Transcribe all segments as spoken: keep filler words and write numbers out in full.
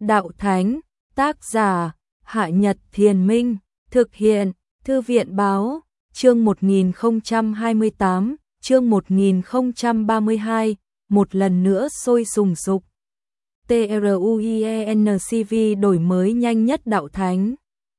Đạo Thánh, tác giả, Hạ Nhật Thiền Minh, thực hiện, Thư viện Báo, chương một nghìn không trăm hai mươi tám, chương một nghìn không trăm ba mươi hai, một lần nữa sôi sùng sục. TRUIENCV đổi mới nhanh nhất Đạo Thánh.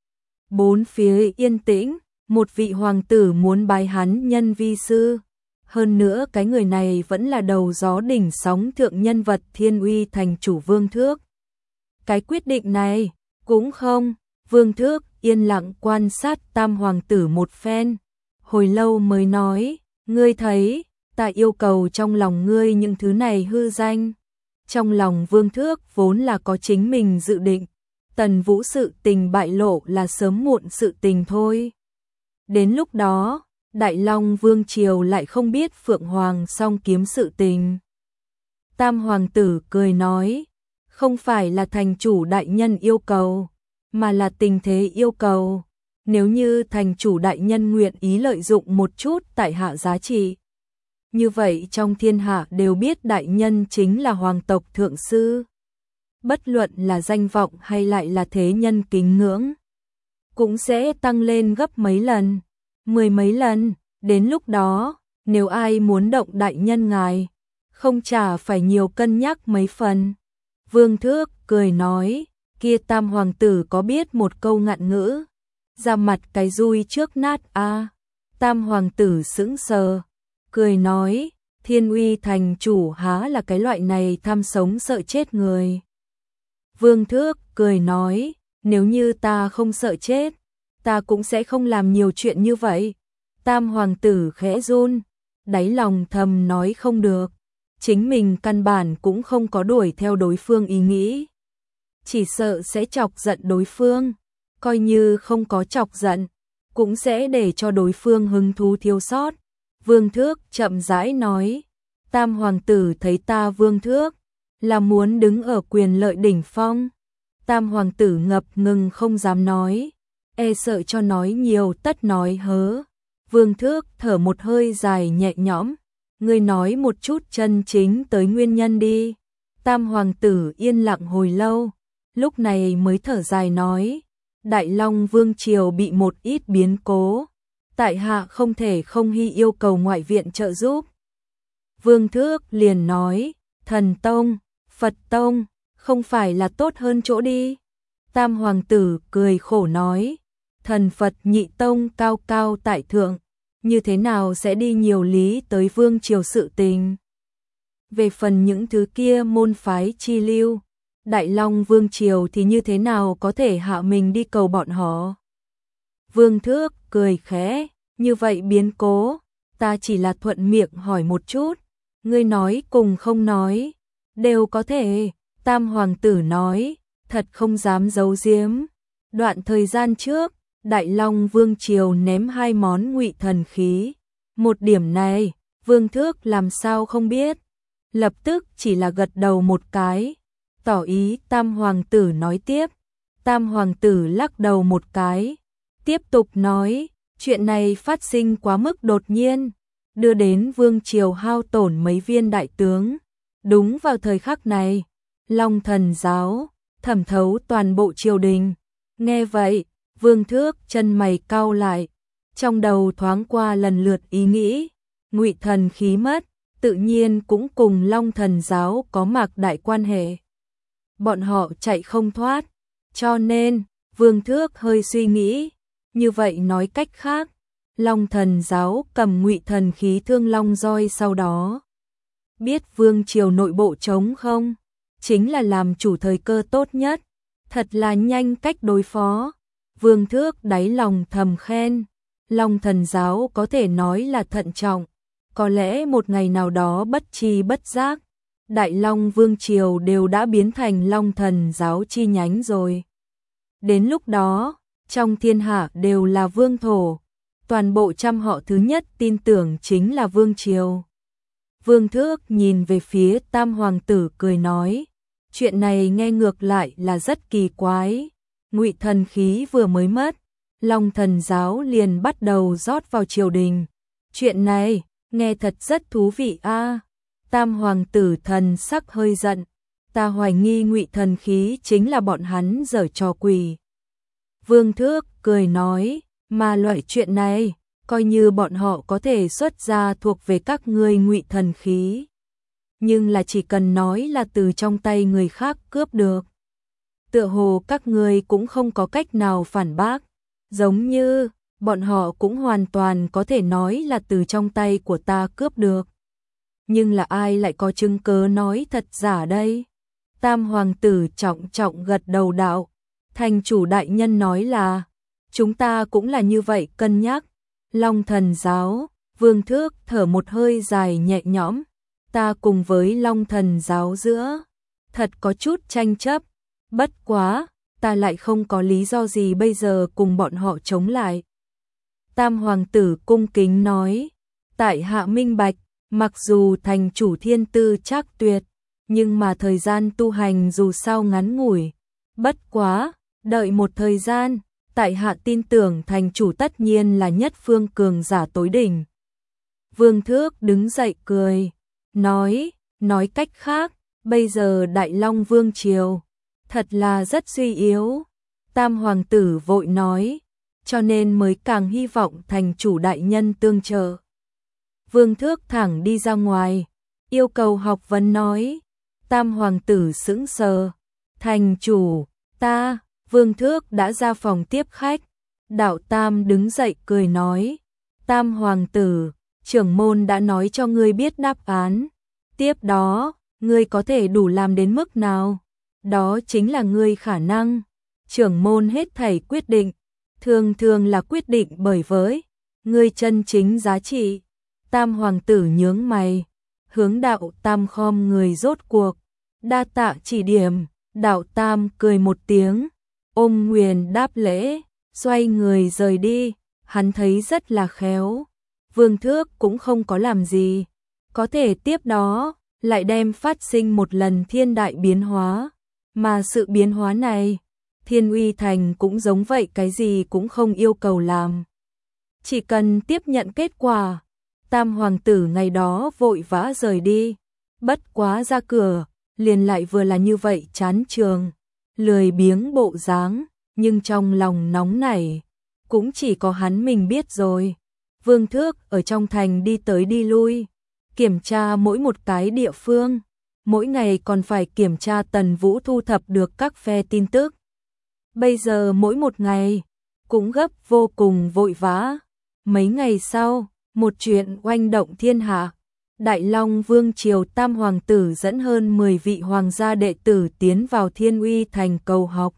Bốn phía yên tĩnh, một vị hoàng tử muốn bái hắn nhân vi sư. Hơn nữa cái người này vẫn là đầu gió đỉnh sóng thượng nhân vật Thiên Uy thành chủ Vương Thước. Cái quyết định này, cũng không, Vương Thước yên lặng quan sát tam hoàng tử một phen. Hồi lâu mới nói, ngươi thấy, ta yêu cầu trong lòng ngươi những thứ này hư danh. Trong lòng Vương Thước vốn là có chính mình dự định, Tần Vũ sự tình bại lộ là sớm muộn sự tình thôi. Đến lúc đó, Đại Long Vương Triều lại không biết Phượng Hoàng song kiếm sự tình. Tam hoàng tử cười nói, không phải là thành chủ đại nhân yêu cầu, mà là tình thế yêu cầu. Nếu như thành chủ đại nhân nguyện ý lợi dụng một chút tại hạ giá trị, như vậy trong thiên hạ đều biết đại nhân chính là hoàng tộc thượng sư. Bất luận là danh vọng hay lại là thế nhân kính ngưỡng, cũng sẽ tăng lên gấp mấy lần, mười mấy lần. Đến lúc đó, nếu ai muốn động đại nhân ngài, không chả phải nhiều cân nhắc mấy phần. Vương Thước cười nói, kia tam hoàng tử có biết một câu ngạn ngữ, ra mặt cái dui trước nát a. À. Tam hoàng tử sững sờ, cười nói, Thiên Uy thành chủ há là cái loại này tham sống sợ chết người. Vương Thước cười nói, nếu như ta không sợ chết, ta cũng sẽ không làm nhiều chuyện như vậy. Tam hoàng tử khẽ run, đáy lòng thầm nói không được, chính mình căn bản cũng không có đuổi theo đối phương ý nghĩ, chỉ sợ sẽ chọc giận đối phương, coi như không có chọc giận, cũng sẽ để cho đối phương hứng thú thiếu sót. Vương Thước chậm rãi nói, tam hoàng tử thấy ta Vương Thước là muốn đứng ở quyền lợi đỉnh phong. Tam hoàng tử ngập ngừng không dám nói, e sợ cho nói nhiều tất nói hớ. Vương Thước thở một hơi dài nhẹ nhõm, ngươi nói một chút chân chính tới nguyên nhân đi. Tam hoàng tử yên lặng hồi lâu, lúc này mới thở dài nói, Đại Long Vương Triều bị một ít biến cố, tại hạ không thể không hy yêu cầu ngoại viện trợ giúp. Vương Thước liền nói, Thần Tông, Phật Tông, không phải là tốt hơn chỗ đi. Tam hoàng tử cười khổ nói, Thần Phật Nhị Tông cao cao tại thượng, như thế nào sẽ đi nhiều lý tới Vương Triều sự tình. Về phần những thứ kia môn phái chi lưu, Đại Long Vương Triều thì như thế nào có thể hạ mình đi cầu bọn họ. Vương Thước cười khẽ, như vậy biến cố, ta chỉ là thuận miệng hỏi một chút, ngươi nói cùng không nói, đều có thể. Tam hoàng tử nói, thật không dám giấu giếm. Đoạn thời gian trước, Đại Long Vương Triều ném hai món ngụy thần khí. Một điểm này, Vương Thước làm sao không biết. Lập tức chỉ là gật đầu một cái, tỏ ý tam hoàng tử nói tiếp. Tam hoàng tử lắc đầu một cái, tiếp tục nói, chuyện này phát sinh quá mức đột nhiên, đưa đến Vương Triều hao tổn mấy viên đại tướng. Đúng vào thời khắc này, Long Thần giáo thẩm thấu toàn bộ triều đình. Nghe vậy, Vương Thước chân mày cau lại, trong đầu thoáng qua lần lượt ý nghĩ, ngụy thần khí mất, tự nhiên cũng cùng Long Thần giáo có mạc đại quan hệ. Bọn họ chạy không thoát, cho nên, Vương Thước hơi suy nghĩ, như vậy nói cách khác, Long Thần giáo cầm ngụy thần khí thương long roi sau đó. Biết Vương Triều nội bộ trống không, chính là làm chủ thời cơ tốt nhất, thật là nhanh cách đối phó. Vương Thước đáy lòng thầm khen, Long Thần giáo có thể nói là thận trọng, có lẽ một ngày nào đó bất tri bất giác, Đại Long Vương Triều đều đã biến thành Long Thần giáo chi nhánh rồi. Đến lúc đó, trong thiên hạ đều là vương thổ, toàn bộ trăm họ thứ nhất tin tưởng chính là Vương Triều. Vương Thước nhìn về phía tam hoàng tử cười nói, chuyện này nghe ngược lại là rất kỳ quái. Ngụy thần khí vừa mới mất, Long Thần giáo liền bắt đầu rót vào triều đình. Chuyện này, nghe thật rất thú vị a. À. Tam hoàng tử thần sắc hơi giận, ta hoài nghi Ngụy thần khí chính là bọn hắn giở trò quỷ. Vương Thước cười nói, mà loại chuyện này, coi như bọn họ có thể xuất ra thuộc về các ngươi Ngụy thần khí. Nhưng là chỉ cần nói là từ trong tay người khác cướp được. Tựa hồ các ngươi cũng không có cách nào phản bác, giống như bọn họ cũng hoàn toàn có thể nói là từ trong tay của ta cướp được. Nhưng là ai lại có chứng cớ nói thật giả đây? Tam hoàng tử trọng trọng gật đầu đạo, thành chủ đại nhân nói là, chúng ta cũng là như vậy cân nhắc. Long thần giáo, Vương Thước thở một hơi dài nhẹ nhõm, ta cùng với Long thần giáo giữa, thật có chút tranh chấp, bất quá, ta lại không có lý do gì bây giờ cùng bọn họ chống lại. Tam hoàng tử cung kính nói, tại hạ minh bạch, mặc dù thành chủ thiên tư trác tuyệt, nhưng mà thời gian tu hành dù sao ngắn ngủi, bất quá, đợi một thời gian, tại hạ tin tưởng thành chủ tất nhiên là nhất phương cường giả tối đỉnh. Vương Thước đứng dậy cười, nói, nói cách khác, bây giờ Đại Long Vương Triều, thật là rất suy yếu. Tam hoàng tử vội nói, cho nên mới càng hy vọng thành chủ đại nhân tương trợ. Vương Thước thẳng đi ra ngoài, yêu cầu học vấn nói. Tam hoàng tử sững sờ, thành chủ, ta, Vương Thước đã ra phòng tiếp khách. Đạo Tam đứng dậy cười nói, Tam hoàng tử, trưởng môn đã nói cho ngươi biết đáp án. Tiếp đó, ngươi có thể đủ làm đến mức nào? Đó chính là ngươi khả năng. Trưởng môn hết thảy quyết định, thường thường là quyết định bởi với ngươi chân chính giá trị. Tam hoàng tử nhướng mày, hướng đạo Tam khom người rốt cuộc, đa tạ chỉ điểm. Đạo Tam cười một tiếng, ôm nguyền đáp lễ, xoay người rời đi. Hắn thấy rất là khéo. Vương Thước cũng không có làm gì, có thể tiếp đó lại đem phát sinh một lần thiên đại biến hóa, mà sự biến hóa này, Thiên Uy Thành cũng giống vậy, cái gì cũng không yêu cầu làm, chỉ cần tiếp nhận kết quả. Tam hoàng tử ngày đó vội vã rời đi, bất quá ra cửa, liền lại vừa là như vậy chán trường, lười biếng bộ dáng, nhưng trong lòng nóng nảy, cũng chỉ có hắn mình biết rồi. Vương Thước ở trong thành đi tới đi lui, kiểm tra mỗi một cái địa phương, mỗi ngày còn phải kiểm tra Tần Vũ thu thập được các phe tin tức. Bây giờ mỗi một ngày, cũng gấp vô cùng vội vã. Mấy ngày sau, một chuyện oanh động thiên hạ. Đại Long Vương Triều Tam Hoàng tử dẫn hơn mười vị hoàng gia đệ tử tiến vào Thiên Uy Thành cầu học.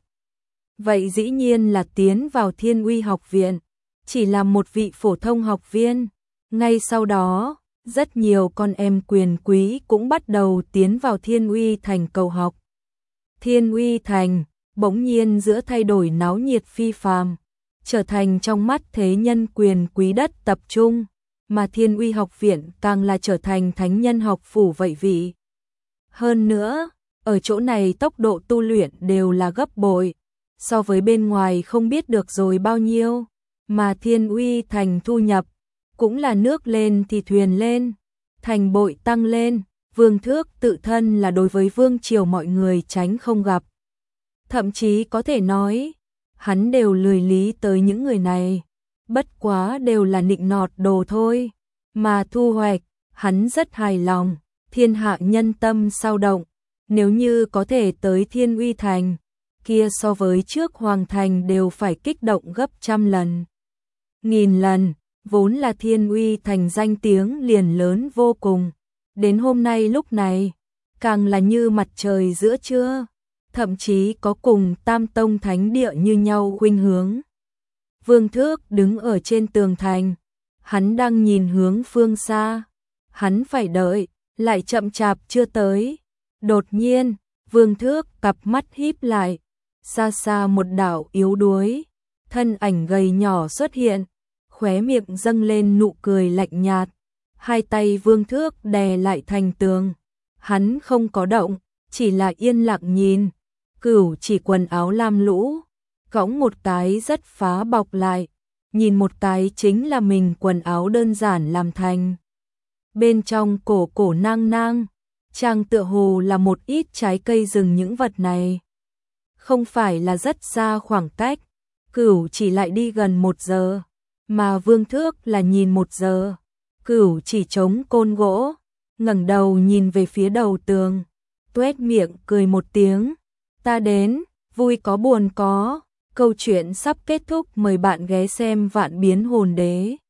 Vậy dĩ nhiên là tiến vào Thiên Uy học viện, chỉ là một vị phổ thông học viên. Ngay sau đó, rất nhiều con em quyền quý cũng bắt đầu tiến vào Thiên Uy Thành cầu học. Thiên Uy Thành, bỗng nhiên giữa thay đổi náo nhiệt phi phàm, trở thành trong mắt thế nhân quyền quý đất tập trung, mà Thiên Uy học viện càng là trở thành thánh nhân học phủ vậy vị. Hơn nữa, ở chỗ này tốc độ tu luyện đều là gấp bội, so với bên ngoài không biết được rồi bao nhiêu, mà Thiên Uy Thành thu nhập cũng là nước lên thì thuyền lên, thành bội tăng lên. Vương Thước tự thân là đối với vương triều mọi người tránh không gặp, thậm chí có thể nói, hắn đều lười lý tới những người này, bất quá đều là nịnh nọt đồ thôi, mà thu hoạch, hắn rất hài lòng. Thiên hạ nhân tâm sao động, nếu như có thể tới Thiên Uy Thành, kia so với trước Hoàng Thành đều phải kích động gấp trăm lần, nghìn lần. Vốn là Thiên Uy Thành danh tiếng liền lớn vô cùng, đến hôm nay lúc này, càng là như mặt trời giữa trưa, thậm chí có cùng Tam Tông Thánh Địa như nhau khuynh hướng. Vương Thước đứng ở trên tường thành, hắn đang nhìn hướng phương xa, hắn phải đợi, lại chậm chạp chưa tới. Đột nhiên, Vương Thước cặp mắt híp lại, xa xa một đạo yếu đuối, thân ảnh gầy nhỏ xuất hiện, khóe miệng dâng lên nụ cười lạnh nhạt, hai tay Vương Thước đè lại thành tường, hắn không có động, chỉ là yên lặng nhìn. Cửu chỉ quần áo lam lũ, cõng một cái rất phá bọc lại, nhìn một cái chính là mình quần áo đơn giản làm thành. Bên trong cổ cổ nang nang, Chàng tựa hồ là một ít trái cây rừng, những vật này không phải là rất xa khoảng cách, Cửu chỉ lại đi gần một giờ, mà Vương Thước là nhìn một giờ. Cửu chỉ chống côn gỗ, ngẩng đầu nhìn về phía đầu tường, tuét miệng cười một tiếng. Ta đến, vui có buồn có. Câu chuyện sắp kết thúc, mời bạn ghé xem Vạn Biến Hồn Đế.